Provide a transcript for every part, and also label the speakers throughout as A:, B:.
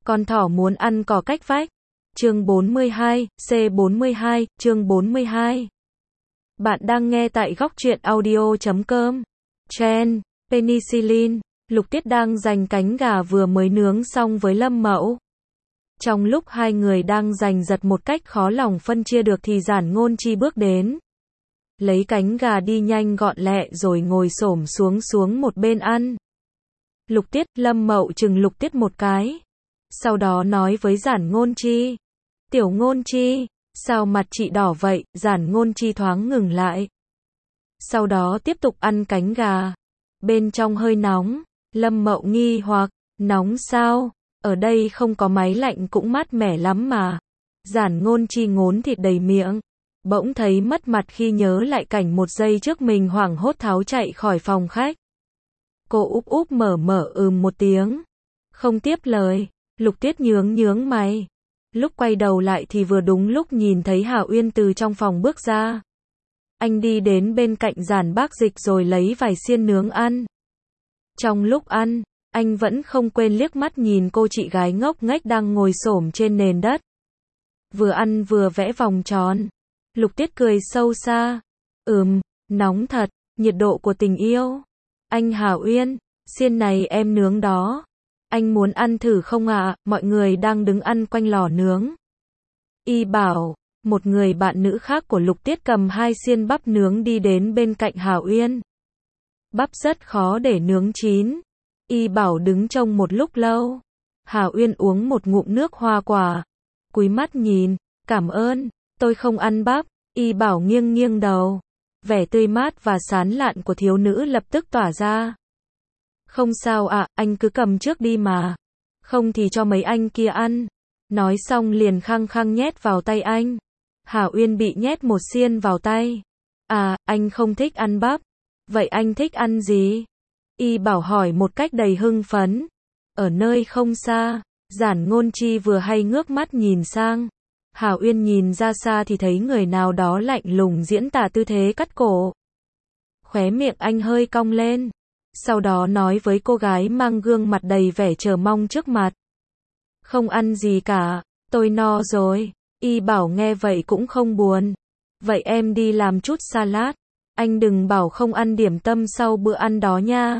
A: Con thỏ muốn ăn cỏ cách vách. Chương 42, C42, chương 42. Bạn đang nghe tại góc truyện audio.com. Chen, Penicillin, Lục Tiết đang giành cánh gà vừa mới nướng xong với Lâm Mẫu. Trong lúc hai người đang giành giật một cách khó lòng phân chia được thì Giản Ngôn Chi bước đến. Lấy cánh gà đi nhanh gọn lẹ rồi ngồi xổm xuống một bên ăn. Lục Tiết, Lâm Mậu chừng Lục Tiết một cái. Sau đó nói với Giản Ngôn Chi. Tiểu Ngôn Chi, sao mặt chị đỏ vậy? Giản Ngôn Chi thoáng ngừng lại. Sau đó tiếp tục ăn cánh gà. Bên trong hơi nóng. Lâm Mậu nghi hoặc, nóng sao? Ở đây không có máy lạnh cũng mát mẻ lắm mà. Giản Ngôn Chi ngốn thịt đầy miệng. Bỗng thấy mất mặt khi nhớ lại cảnh một giây trước mình hoảng hốt tháo chạy khỏi phòng khách. Cô úp úp mở một tiếng. Không tiếp lời. Lục Tiết nhướng mày. Lúc quay đầu lại thì vừa đúng lúc nhìn thấy Hà Uyên từ trong phòng bước ra. Anh đi đến bên cạnh Giản Bác Dịch rồi lấy vài xiên nướng ăn. Trong lúc ăn, anh vẫn không quên liếc mắt nhìn cô chị gái ngốc nghếch đang ngồi xổm trên nền đất. Vừa ăn vừa vẽ vòng tròn. Lục Tiết cười sâu xa. Nóng thật, nhiệt độ của tình yêu. Anh Hà Uyên, xiên này em nướng đó. Anh muốn ăn thử không ạ? Mọi người đang đứng ăn quanh lò nướng. Y Bảo, một người bạn nữ khác của Lục Tiết cầm hai xiên bắp nướng đi đến bên cạnh Hà Uyên. Bắp rất khó để nướng chín. Y Bảo đứng trông một lúc lâu. Hà Uyên uống một ngụm nước hoa quả. Cúi mắt nhìn, cảm ơn, tôi không ăn bắp. Y Bảo nghiêng đầu. Vẻ tươi mát và sán lạn của thiếu nữ lập tức tỏa ra. Không sao ạ, anh cứ cầm trước đi mà. Không thì cho mấy anh kia ăn. Nói xong liền khăng nhét vào tay anh. Hà Uyên bị nhét một xiên vào tay. À, anh không thích ăn bắp. Vậy anh thích ăn gì? Y Bảo hỏi một cách đầy hưng phấn. Ở nơi không xa, Giản Ngôn Chi vừa hay ngước mắt nhìn sang. Hà Uyên nhìn ra xa thì thấy người nào đó lạnh lùng diễn tả tư thế cắt cổ. Khóe miệng anh hơi cong lên. Sau đó nói với cô gái mang gương mặt đầy vẻ chờ mong trước mặt. Không ăn gì cả, tôi no rồi. Y Bảo nghe vậy cũng không buồn. Vậy em đi làm chút salad. Anh đừng bảo không ăn điểm tâm sau bữa ăn đó nha.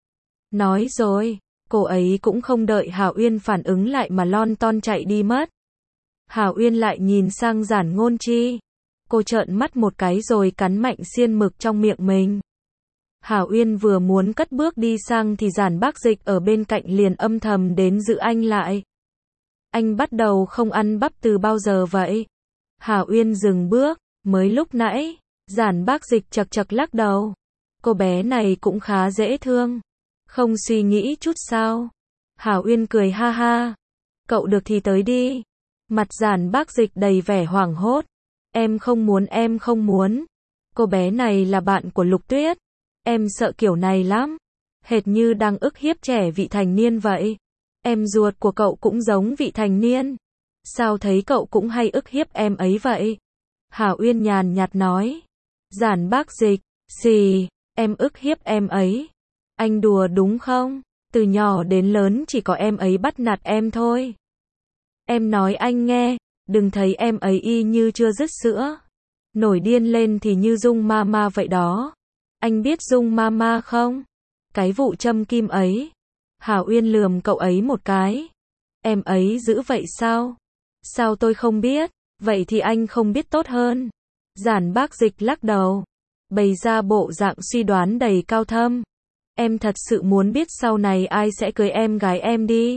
A: Nói rồi, cô ấy cũng không đợi Hà Uyên phản ứng lại mà lon ton chạy đi mất. Hà Uyên lại nhìn sang Giản Ngôn Chi. Cô trợn mắt một cái rồi cắn mạnh xiên mực trong miệng mình. Hà Uyên vừa muốn cất bước đi sang thì Giản Bác Dịch ở bên cạnh liền âm thầm đến giữ anh lại. Anh bắt đầu không ăn bắp từ bao giờ vậy? Hà Uyên dừng bước, mới lúc nãy. Giản Bác Dịch chật lắc đầu. Cô bé này cũng khá dễ thương. Không suy nghĩ chút sao? Hà Uyên cười ha ha. Cậu được thì tới đi. Mặt Giản Bác Dịch đầy vẻ hoảng hốt. Em không muốn. Cô bé này là bạn của Lục Tuyết. Em sợ kiểu này lắm. Hệt như đang ức hiếp trẻ vị thành niên vậy. Em ruột của cậu cũng giống vị thành niên. Sao thấy cậu cũng hay ức hiếp em ấy vậy? Hà Uyên nhàn nhạt nói. Giản Bác Dịch, gì, em ức hiếp em ấy? Anh đùa đúng không? Từ nhỏ đến lớn chỉ có em ấy bắt nạt em thôi. Em nói anh nghe, đừng thấy em ấy y như chưa dứt sữa. Nổi điên lên thì như Dung Mama vậy đó. Anh biết Dung Mama không? Cái vụ châm kim ấy. Hà Uyên lườm cậu ấy một cái. Em ấy dữ vậy sao? Sao tôi không biết? Vậy thì anh không biết tốt hơn. Giản Bác Dịch lắc đầu. Bày ra bộ dạng suy đoán đầy cao thâm. Em thật sự muốn biết sau này ai sẽ cưới em gái em đi.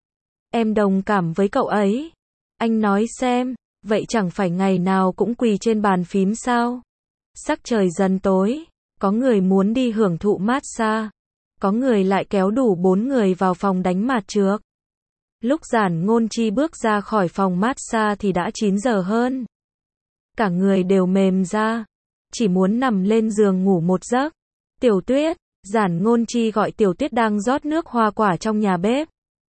A: Em đồng cảm với cậu ấy. Anh nói xem, vậy chẳng phải ngày nào cũng quỳ trên bàn phím sao? Sắc trời dần tối. Có người muốn đi hưởng thụ massage. Có người lại kéo đủ 4 người vào phòng đánh mạt trước. Lúc Giản Ngôn Chi bước ra khỏi phòng massage thì đã 9 giờ hơn. Cả người đều mềm ra. Chỉ muốn nằm lên giường ngủ một giấc. Tiểu Tuyết, Giản Ngôn Chi gọi Tiểu Tuyết đang rót nước hoa quả trong nhà bếp.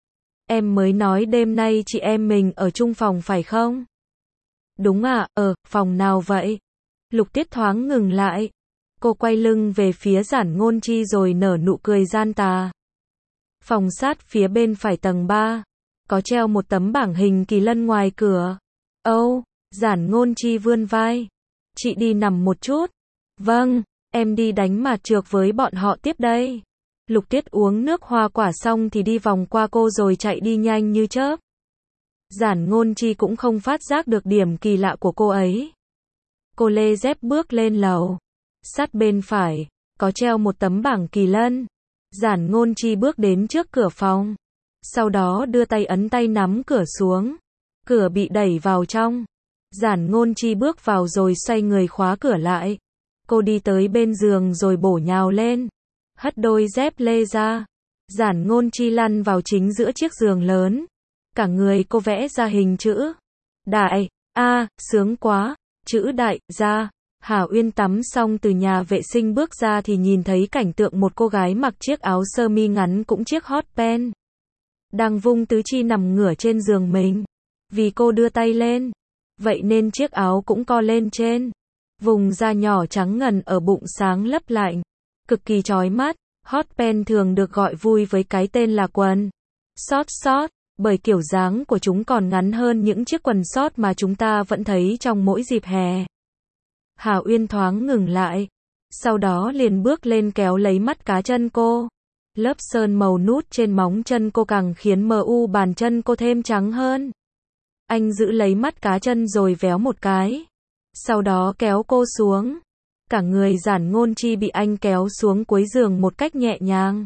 A: Em mới nói đêm nay chị em mình ở chung phòng phải không? Đúng ạ, phòng nào vậy? Lục Tiết thoáng ngừng lại. Cô quay lưng về phía Giản Ngôn Chi rồi nở nụ cười gian tà. Phòng sát phía bên phải tầng 3. có treo một tấm bảng hình kỳ lân ngoài cửa. Âu, Giản Ngôn Chi vươn vai. Chị đi nằm một chút. Vâng, em đi đánh mạt trược với bọn họ tiếp đây. Lục Tuyết uống nước hoa quả xong thì đi vòng qua cô rồi chạy đi nhanh như chớp. Giản Ngôn Chi cũng không phát giác được điểm kỳ lạ của cô ấy. Cô lê dép bước lên lầu. Sát bên phải, có treo một tấm bảng kỳ lân. Giản Ngôn Chi bước đến trước cửa phòng. Sau đó đưa tay ấn tay nắm cửa xuống. Cửa bị đẩy vào trong. Giản Ngôn Chi bước vào rồi xoay người khóa cửa lại. Cô đi tới bên giường rồi bổ nhào lên. Hất đôi dép lê ra. Giản Ngôn Chi lăn vào chính giữa chiếc giường lớn. Cả người cô vẽ ra hình chữ đại. Sướng quá. Chữ đại, ra. Hà Uyên tắm xong từ nhà vệ sinh bước ra thì nhìn thấy cảnh tượng một cô gái mặc chiếc áo sơ mi ngắn cũng chiếc hot pants. Đang vung tứ chi nằm ngửa trên giường mình. Vì cô đưa tay lên. Vậy nên chiếc áo cũng co lên trên. Vùng da nhỏ trắng ngần ở bụng sáng lấp lạnh. Cực kỳ chói mắt. Hot pants thường được gọi vui với cái tên là quần short, bởi kiểu dáng của chúng còn ngắn hơn những chiếc quần short mà chúng ta vẫn thấy trong mỗi dịp hè. Hà Uyên thoáng ngừng lại. Sau đó liền bước lên kéo lấy mắt cá chân cô. Lớp sơn màu nút trên móng chân cô càng khiến bàn chân cô thêm trắng hơn. Anh giữ lấy mắt cá chân rồi véo một cái. Sau đó kéo cô xuống. Cả người Giản Ngôn Chi bị anh kéo xuống cuối giường một cách nhẹ nhàng.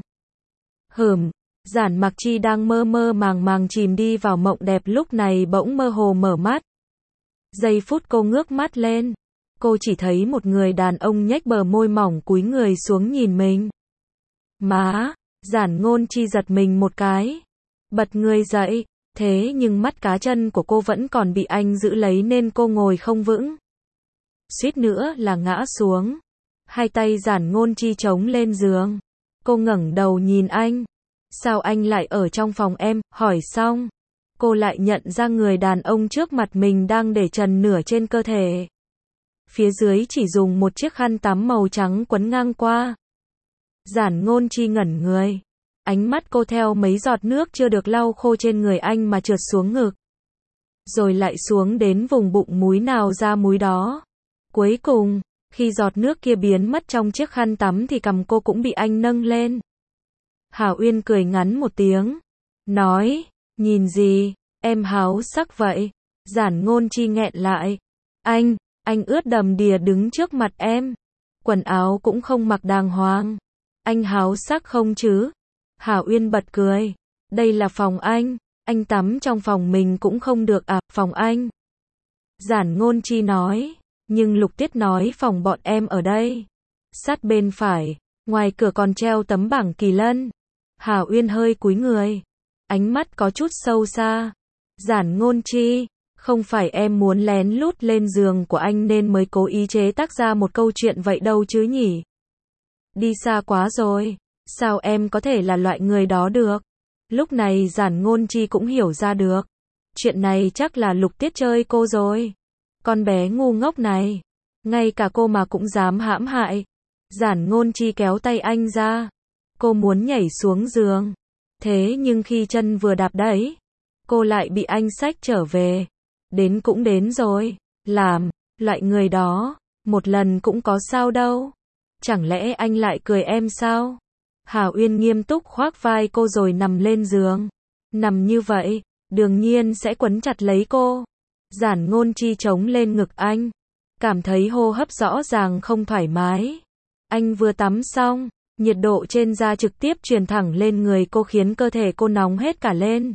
A: Giản Mặc Chi đang mơ mơ màng chìm đi vào mộng đẹp lúc này bỗng mơ hồ mở mắt. Giây phút cô ngước mắt lên. Cô chỉ thấy một người đàn ông nhếch bờ môi mỏng cúi người xuống nhìn mình. Má, Giản Ngôn Chi giật mình một cái. Bật người dậy, thế nhưng mắt cá chân của cô vẫn còn bị anh giữ lấy nên cô ngồi không vững. Suýt nữa là ngã xuống. Hai tay Giản Ngôn Chi chống lên giường. Cô ngẩng đầu nhìn anh. Sao anh lại ở trong phòng em, hỏi xong. Cô lại nhận ra người đàn ông trước mặt mình đang để trần nửa trên cơ thể. Phía dưới chỉ dùng một chiếc khăn tắm màu trắng quấn ngang qua. Giản Ngôn Chi ngẩn người. Ánh mắt cô theo mấy giọt nước chưa được lau khô trên người anh mà trượt xuống ngực. Rồi lại xuống đến vùng bụng múi nào ra múi đó. Cuối cùng, khi giọt nước kia biến mất trong chiếc khăn tắm thì cằm cô cũng bị anh nâng lên. Hà Uyên cười ngắn một tiếng. Nói, nhìn gì, em háo sắc vậy. Giản Ngôn Chi nghẹn lại. Anh ướt đầm đìa đứng trước mặt em. Quần áo cũng không mặc đàng hoàng. Anh háo sắc không chứ? Hà Uyên bật cười. Đây là phòng anh tắm trong phòng mình cũng không được à, phòng anh. Giản Ngôn Chi nói. Nhưng Lục Tuyết nói phòng bọn em ở đây. Sát bên phải, ngoài cửa còn treo tấm bảng kỳ lân. Hà Uyên hơi cúi người. Ánh mắt có chút sâu xa. Giản Ngôn Chi, không phải em muốn lén lút lên giường của anh nên mới cố ý chế tác ra một câu chuyện vậy đâu chứ nhỉ? Đi xa quá rồi. Sao em có thể là loại người đó được? Lúc này Giản Ngôn Chi cũng hiểu ra được. Chuyện này chắc là Lục Tuyết chơi cô rồi. Con bé ngu ngốc này. Ngay cả cô mà cũng dám hãm hại. Giản Ngôn Chi kéo tay anh ra. Cô muốn nhảy xuống giường. Thế nhưng khi chân vừa đạp đẩy, cô lại bị anh xách trở về. Đến cũng đến rồi. Làm, loại người đó, một lần cũng có sao đâu. Chẳng lẽ anh lại cười em sao? Hà Uyên nghiêm túc khoác vai cô rồi nằm lên giường. Nằm như vậy, đương nhiên sẽ quấn chặt lấy cô. Giản Ngôn Chi chống lên ngực anh. Cảm thấy hô hấp rõ ràng không thoải mái. Anh vừa tắm xong, nhiệt độ trên da trực tiếp truyền thẳng lên người cô khiến cơ thể cô nóng hết cả lên.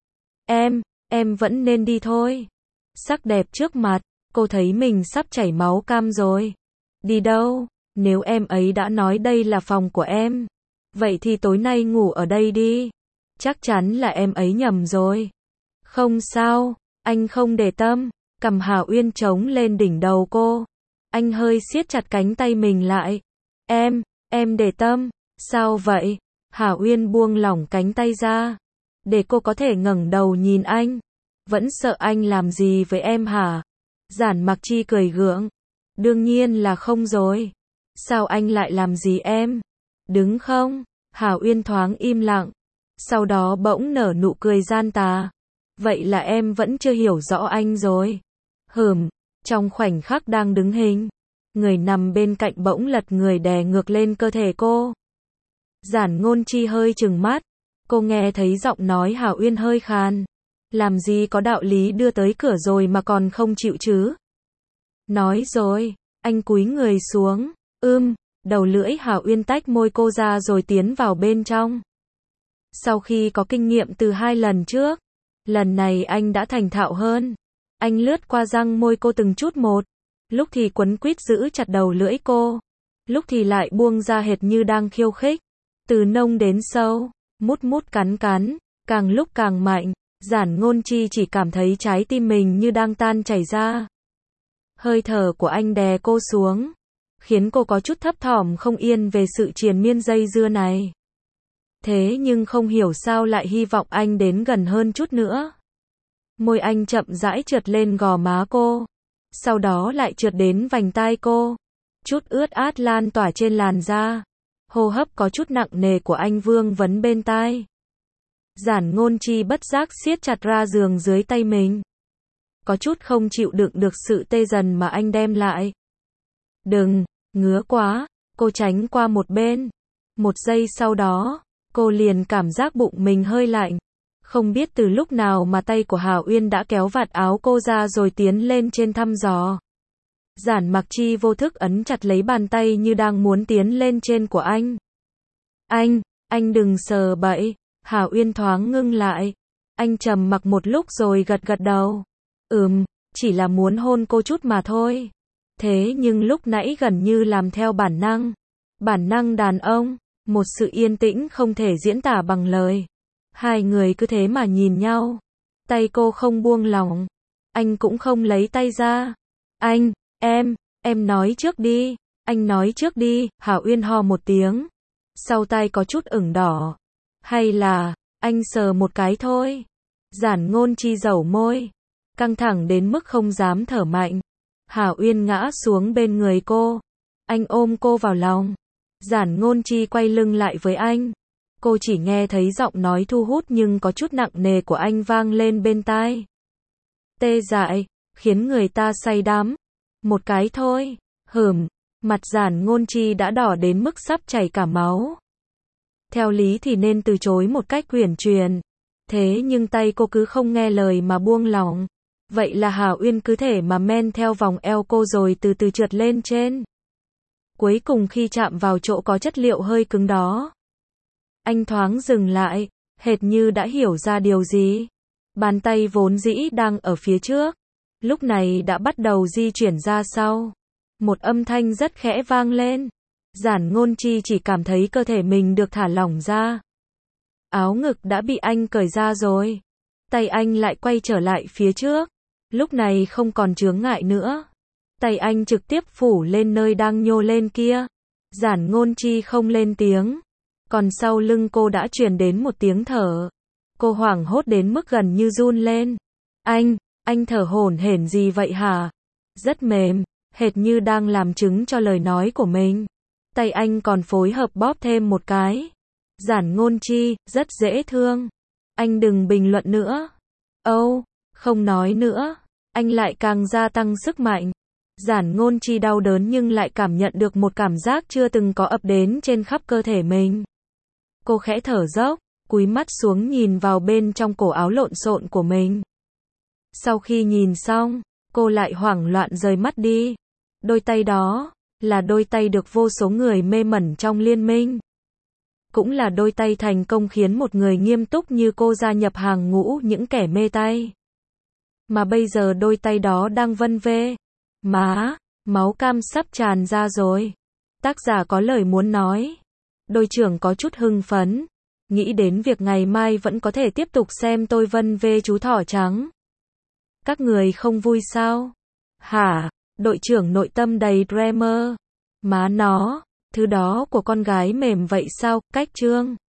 A: Em vẫn nên đi thôi. Sắc đẹp trước mặt, cô thấy mình sắp chảy máu cam rồi. Đi đâu? Nếu em ấy đã nói đây là phòng của em, vậy thì tối nay ngủ ở đây đi. Chắc chắn là em ấy nhầm rồi. Không sao, anh không để tâm. Cầm Hà Uyên chống lên đỉnh đầu cô. Anh hơi siết chặt cánh tay mình lại. Em để tâm. Sao vậy? Hà Uyên buông lỏng cánh tay ra. Để cô có thể ngẩng đầu nhìn anh. Vẫn sợ anh làm gì với em hả? Giản Mặc Chi cười gượng. Đương nhiên là không rồi. Sao anh lại làm gì em? Đứng không? Hà Uyên thoáng im lặng. Sau đó bỗng nở nụ cười gian tà. Vậy là em vẫn chưa hiểu rõ anh rồi. Trong khoảnh khắc đang đứng hình, người nằm bên cạnh bỗng lật người đè ngược lên cơ thể cô. Giản Ngôn Chi hơi trừng mắt, cô nghe thấy giọng nói Hảo Uyên hơi khàn. Làm gì có đạo lý đưa tới cửa rồi mà còn không chịu chứ? Nói rồi, anh cúi người xuống, đầu lưỡi Hảo Uyên tách môi cô ra rồi tiến vào bên trong. Sau khi có kinh nghiệm từ 2 lần trước, lần này anh đã thành thạo hơn. Anh lướt qua răng môi cô từng chút một, lúc thì quấn quýt giữ chặt đầu lưỡi cô, lúc thì lại buông ra hệt như đang khiêu khích. Từ nông đến sâu, mút cắn, càng lúc càng mạnh, Giản Ngôn Chi chỉ cảm thấy trái tim mình như đang tan chảy ra. Hơi thở của anh đè cô xuống, khiến cô có chút thấp thỏm không yên về sự triền miên dây dưa này. Thế nhưng không hiểu sao lại hy vọng anh đến gần hơn chút nữa. Môi anh chậm rãi trượt lên gò má cô, sau đó lại trượt đến vành tai cô. Chút ướt át lan tỏa trên làn da. Hô hấp có chút nặng nề của anh vương vấn bên tai. Giản Ngôn Chi bất giác siết chặt ra giường dưới tay mình. Có chút không chịu đựng được sự tê dần mà anh đem lại. Đừng, ngứa quá, cô tránh qua một bên. Một giây sau đó, cô liền cảm giác bụng mình hơi lạnh. Không biết từ lúc nào mà tay của Hảo Uyên đã kéo vạt áo cô ra rồi tiến lên trên thăm dò. Giản Mặc Chi vô thức ấn chặt lấy bàn tay như đang muốn tiến lên trên của anh. Anh đừng sờ bậy. Hảo Uyên thoáng ngưng lại. Anh trầm mặc một lúc rồi gật đầu. Chỉ là muốn hôn cô chút mà thôi. Thế nhưng lúc nãy gần như làm theo bản năng. Bản năng đàn ông. Một sự yên tĩnh không thể diễn tả bằng lời. Hai người cứ thế mà nhìn nhau. Tay cô không buông lỏng. Anh cũng không lấy tay ra. Em nói trước đi. Anh nói trước đi. Hảo Uyên ho một tiếng. Sau tay có chút ửng đỏ. Hay là, anh sờ một cái thôi. Giản Ngôn Chi dẩu môi. Căng thẳng đến mức không dám thở mạnh. Hảo Uyên ngã xuống bên người cô. Anh ôm cô vào lòng. Giản Ngôn Chi quay lưng lại với anh. Cô chỉ nghe thấy giọng nói thu hút nhưng có chút nặng nề của anh vang lên bên tai. Tê dại, khiến người ta say đắm. Một cái thôi. Mặt Giản Ngôn Chi đã đỏ đến mức sắp chảy cả máu. Theo lý thì nên từ chối một cách uyển chuyển. Thế nhưng tay cô cứ không nghe lời mà buông lỏng. Vậy là Hảo Uyên cứ thể mà men theo vòng eo cô rồi từ từ trượt lên trên. Cuối cùng khi chạm vào chỗ có chất liệu hơi cứng đó, anh thoáng dừng lại, hệt như đã hiểu ra điều gì. Bàn tay vốn dĩ đang ở phía trước, lúc này đã bắt đầu di chuyển ra sau. Một âm thanh rất khẽ vang lên. Giản Ngôn Chi chỉ cảm thấy cơ thể mình được thả lỏng ra. Áo ngực đã bị anh cởi ra rồi. Tay anh lại quay trở lại phía trước. Lúc này không còn chướng ngại nữa. Tay anh trực tiếp phủ lên nơi đang nhô lên kia. Giản Ngôn Chi không lên tiếng. Còn sau lưng cô đã truyền đến một tiếng thở. Cô hoảng hốt đến mức gần như run lên. Anh thở hổn hển gì vậy hả? Rất mềm, hệt như đang làm chứng cho lời nói của mình. Tay anh còn phối hợp bóp thêm một cái. Giản Ngôn Chi, rất dễ thương. Anh đừng bình luận nữa. Không nói nữa. Anh lại càng gia tăng sức mạnh. Giản Ngôn Chi đau đớn nhưng lại cảm nhận được một cảm giác chưa từng có ập đến trên khắp cơ thể mình. Cô khẽ thở dốc, cúi mắt xuống nhìn vào bên trong cổ áo lộn xộn của mình. Sau khi nhìn xong, cô lại hoảng loạn rời mắt đi. Đôi tay đó là đôi tay được vô số người mê mẩn trong liên minh. Cũng là đôi tay thành công khiến một người nghiêm túc như cô gia nhập hàng ngũ những kẻ mê tay. Mà bây giờ đôi tay đó đang vân vê. Máu cam sắp tràn ra rồi. Tác giả có lời muốn nói. Đội trưởng có chút hưng phấn. Nghĩ đến việc ngày mai vẫn có thể tiếp tục xem tôi vân vê chú thỏ trắng. Các người không vui sao? Hả? Đội trưởng nội tâm đầy drama. Má nó, thứ đó của con gái mềm vậy sao? Cách chương